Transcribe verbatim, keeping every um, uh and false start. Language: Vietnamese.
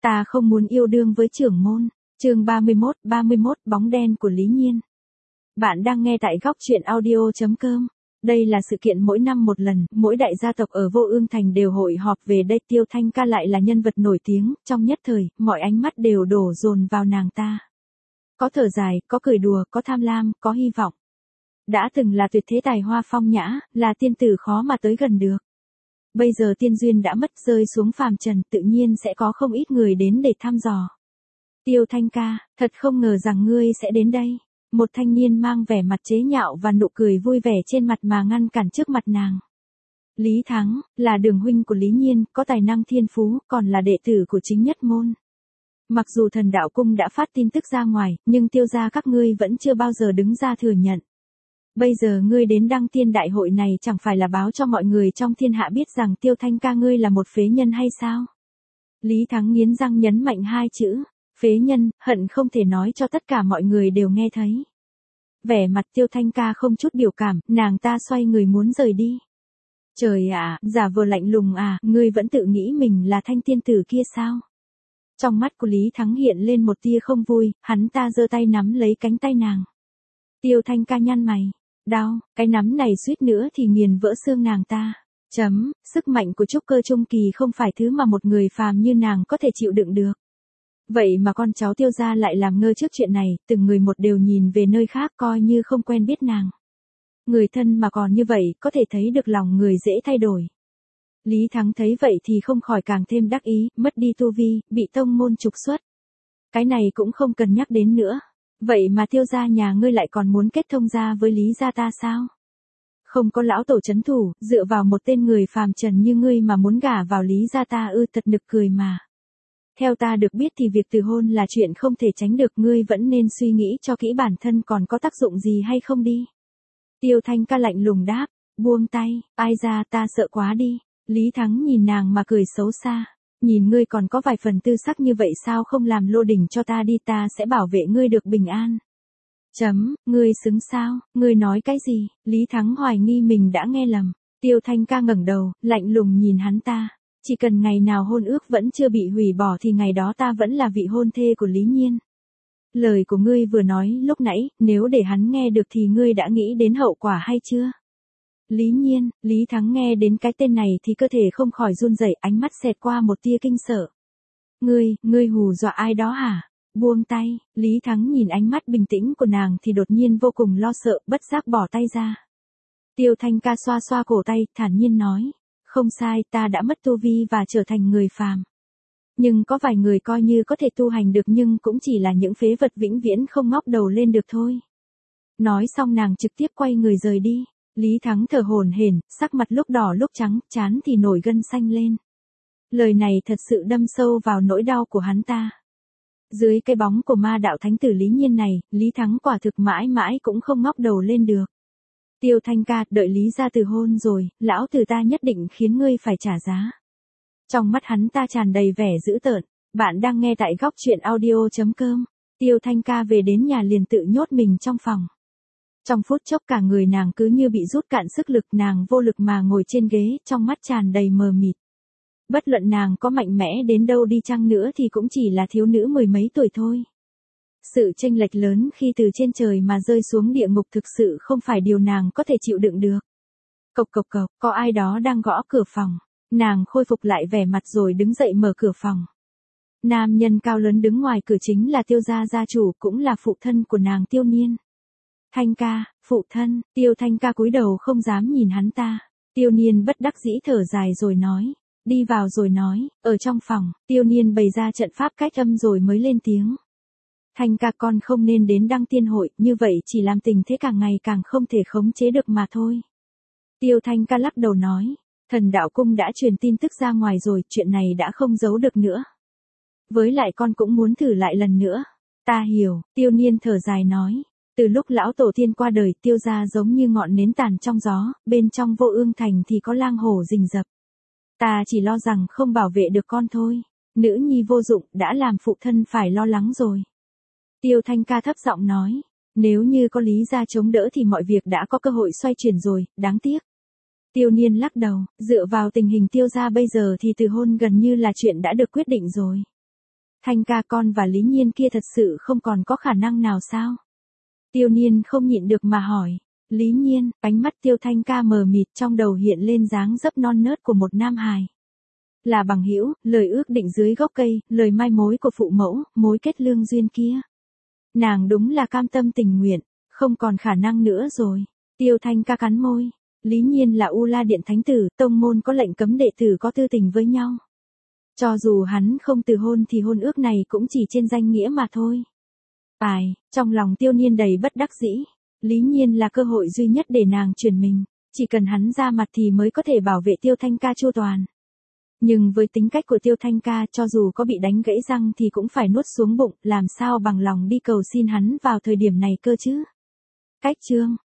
Ta không muốn yêu đương với trưởng môn. Chương ba mươi mốt, ba mươi mốt bóng đen của Lý Nhiên. Bạn đang nghe tại góc truyện audio chấm com. Đây là sự kiện mỗi năm một lần, mỗi đại gia tộc ở Vô Ương Thành đều hội họp về đây. Tiêu Thanh Ca lại là nhân vật nổi tiếng, trong nhất thời, mọi ánh mắt đều đổ dồn vào nàng ta. Có thở dài, có cười đùa, có tham lam, có hy vọng. Đã từng là tuyệt thế tài hoa phong nhã, là tiên tử khó mà tới gần được. Bây giờ tiên duyên đã mất, rơi xuống phàm trần, tự nhiên sẽ có không ít người đến để thăm dò. Tiêu Thanh Ca, thật không ngờ rằng ngươi sẽ đến đây. Một thanh niên mang vẻ mặt chế nhạo và nụ cười vui vẻ trên mặt mà ngăn cản trước mặt nàng. Lý Thắng, là đường huynh của Lý Nhiên, có tài năng thiên phú, còn là đệ tử của chính nhất môn. Mặc dù thần đạo cung đã phát tin tức ra ngoài, nhưng tiêu gia các ngươi vẫn chưa bao giờ đứng ra thừa nhận. Bây giờ ngươi đến đăng tiên đại hội này chẳng phải là báo cho mọi người trong thiên hạ biết rằng Tiêu Thanh Ca ngươi là một phế nhân hay sao? Lý Thắng nghiến răng nhấn mạnh hai chữ, phế nhân, hận không thể nói cho tất cả mọi người đều nghe thấy. Vẻ mặt Tiêu Thanh Ca không chút biểu cảm, nàng ta xoay người muốn rời đi. Trời ạ, giả vờ lạnh lùng à, ngươi vẫn tự nghĩ mình là thanh tiên tử kia sao? Trong mắt của Lý Thắng hiện lên một tia không vui, hắn ta giơ tay nắm lấy cánh tay nàng. Tiêu Thanh Ca nhăn mày. Đau, cái nắm này suýt nữa thì nghiền vỡ xương nàng ta. Chấm, sức mạnh của trúc cơ trung kỳ không phải thứ mà một người phàm như nàng có thể chịu đựng được. Vậy mà con cháu Tiêu gia lại làm ngơ trước chuyện này, từng người một đều nhìn về nơi khác coi như không quen biết nàng. Người thân mà còn như vậy, có thể thấy được lòng người dễ thay đổi. Lý Thắng thấy vậy thì không khỏi càng thêm đắc ý, mất đi tu vi, bị tông môn trục xuất. Cái này cũng không cần nhắc đến nữa. Vậy mà Tiêu gia nhà ngươi lại còn muốn kết thông gia với Lý gia ta sao? Không có lão tổ trấn thủ, dựa vào một tên người phàm trần như ngươi mà muốn gả vào Lý gia ta ư, thật nực cười mà. Theo ta được biết thì việc từ hôn là chuyện không thể tránh được, ngươi vẫn nên suy nghĩ cho kỹ bản thân còn có tác dụng gì hay không đi. Tiêu Thanh Ca lạnh lùng đáp, buông tay, ai ra ta sợ quá đi. Lý Thắng nhìn nàng mà cười xấu xa. Nhìn ngươi còn có vài phần tư sắc như vậy sao không làm lô đỉnh cho ta đi, ta sẽ bảo vệ ngươi được bình an. Chấm, ngươi xứng sao, ngươi nói cái gì? Lý Thắng hoài nghi mình đã nghe lầm. Tiêu Thanh Ca ngẩng đầu, lạnh lùng nhìn hắn ta. Chỉ cần ngày nào hôn ước vẫn chưa bị hủy bỏ thì ngày đó ta vẫn là vị hôn thê của Lý Nhiên. Lời của ngươi vừa nói lúc nãy, nếu để hắn nghe được thì ngươi đã nghĩ đến hậu quả hay chưa? Lý Nhiên, Lý Thắng nghe đến cái tên này thì cơ thể không khỏi run rẩy, ánh mắt xẹt qua một tia kinh sợ. Ngươi, ngươi hù dọa ai đó hả? Buông tay, Lý Thắng nhìn ánh mắt bình tĩnh của nàng thì đột nhiên vô cùng lo sợ, bất giác bỏ tay ra. Tiêu Thanh Ca xoa xoa cổ tay, thản nhiên nói, không sai, ta đã mất tu vi và trở thành người phàm. Nhưng có vài người coi như có thể tu hành được nhưng cũng chỉ là những phế vật vĩnh viễn không ngóc đầu lên được thôi. Nói xong nàng trực tiếp quay người rời đi. Lý Thắng thở hổn hển, sắc mặt lúc đỏ lúc trắng, trán thì nổi gân xanh lên. Lời này thật sự đâm sâu vào nỗi đau của hắn ta. Dưới cái bóng của ma đạo thánh tử Lý Nhiên này, Lý Thắng quả thực mãi mãi cũng không ngóc đầu lên được. Tiêu Thanh Ca, đợi Lý gia từ hôn rồi, lão tử ta nhất định khiến ngươi phải trả giá. Trong mắt hắn ta tràn đầy vẻ dữ tợn. Bạn đang nghe tại góc truyện audio chấm com. Tiêu Thanh Ca về đến nhà liền tự nhốt mình trong phòng. Trong phút chốc cả người nàng cứ như bị rút cạn sức lực, nàng vô lực mà ngồi trên ghế, trong mắt tràn đầy mờ mịt. Bất luận nàng có mạnh mẽ đến đâu đi chăng nữa thì cũng chỉ là thiếu nữ mười mấy tuổi thôi. Sự chênh lệch lớn khi từ trên trời mà rơi xuống địa ngục thực sự không phải điều nàng có thể chịu đựng được. Cộc cộc cộc, có ai đó đang gõ cửa phòng. Nàng khôi phục lại vẻ mặt rồi đứng dậy mở cửa phòng. Nam nhân cao lớn đứng ngoài cửa chính là Tiêu gia gia chủ, cũng là phụ thân của nàng Tiêu Niên. Thanh Ca, phụ thân. Tiêu Thanh Ca cúi đầu không dám nhìn hắn ta. Tiêu Niên bất đắc dĩ thở dài rồi nói, đi vào rồi nói. Ở trong phòng, Tiêu Niên bày ra trận pháp cách âm rồi mới lên tiếng. Thanh Ca, con không nên đến đăng tiên hội, như vậy chỉ làm tình thế càng ngày càng không thể khống chế được mà thôi. Tiêu Thanh Ca lắc đầu nói, thần đạo cung đã truyền tin tức ra ngoài rồi, chuyện này đã không giấu được nữa. Với lại con cũng muốn thử lại lần nữa. Ta hiểu. Tiêu Niên thở dài nói. Từ lúc lão tổ tiên qua đời, Tiêu gia giống như ngọn nến tàn trong gió, bên trong Vô Ương Thành thì có lang hổ rình rập. Ta chỉ lo rằng không bảo vệ được con thôi. Nữ nhi vô dụng, đã làm phụ thân phải lo lắng rồi. Tiêu Thanh Ca thấp giọng nói, nếu như có Lý gia chống đỡ thì mọi việc đã có cơ hội xoay chuyển rồi, đáng tiếc. Tiêu Niên lắc đầu, dựa vào tình hình Tiêu gia bây giờ thì từ hôn gần như là chuyện đã được quyết định rồi. Thanh ca con và Lý Nhiên kia thật sự không còn có khả năng nào sao? Tiêu Niên không nhịn được mà hỏi. Lý Nhiên, ánh mắt Tiêu Thanh ca mờ mịt, trong đầu hiện lên dáng dấp non nớt của một nam hài. Là bằng hữu, lời ước định dưới gốc cây, lời mai mối của phụ mẫu, mối kết lương duyên kia. Nàng đúng là cam tâm tình nguyện, không còn khả năng nữa rồi. Tiêu Thanh ca cắn môi. Lý Nhiên là U La Điện thánh tử, tông môn có lệnh cấm đệ tử có tư tình với nhau. Cho dù hắn không từ hôn thì hôn ước này cũng chỉ trên danh nghĩa mà thôi. Ai, trong lòng Tiêu Niên đầy bất đắc dĩ. Lý Nhiên là cơ hội duy nhất để nàng chuyển mình. Chỉ cần hắn ra mặt thì mới có thể bảo vệ Tiêu Thanh ca chu toàn. Nhưng với tính cách của Tiêu Thanh ca, cho dù có bị đánh gãy răng thì cũng phải nuốt xuống bụng, làm sao bằng lòng đi cầu xin hắn vào thời điểm này cơ chứ. Cách chương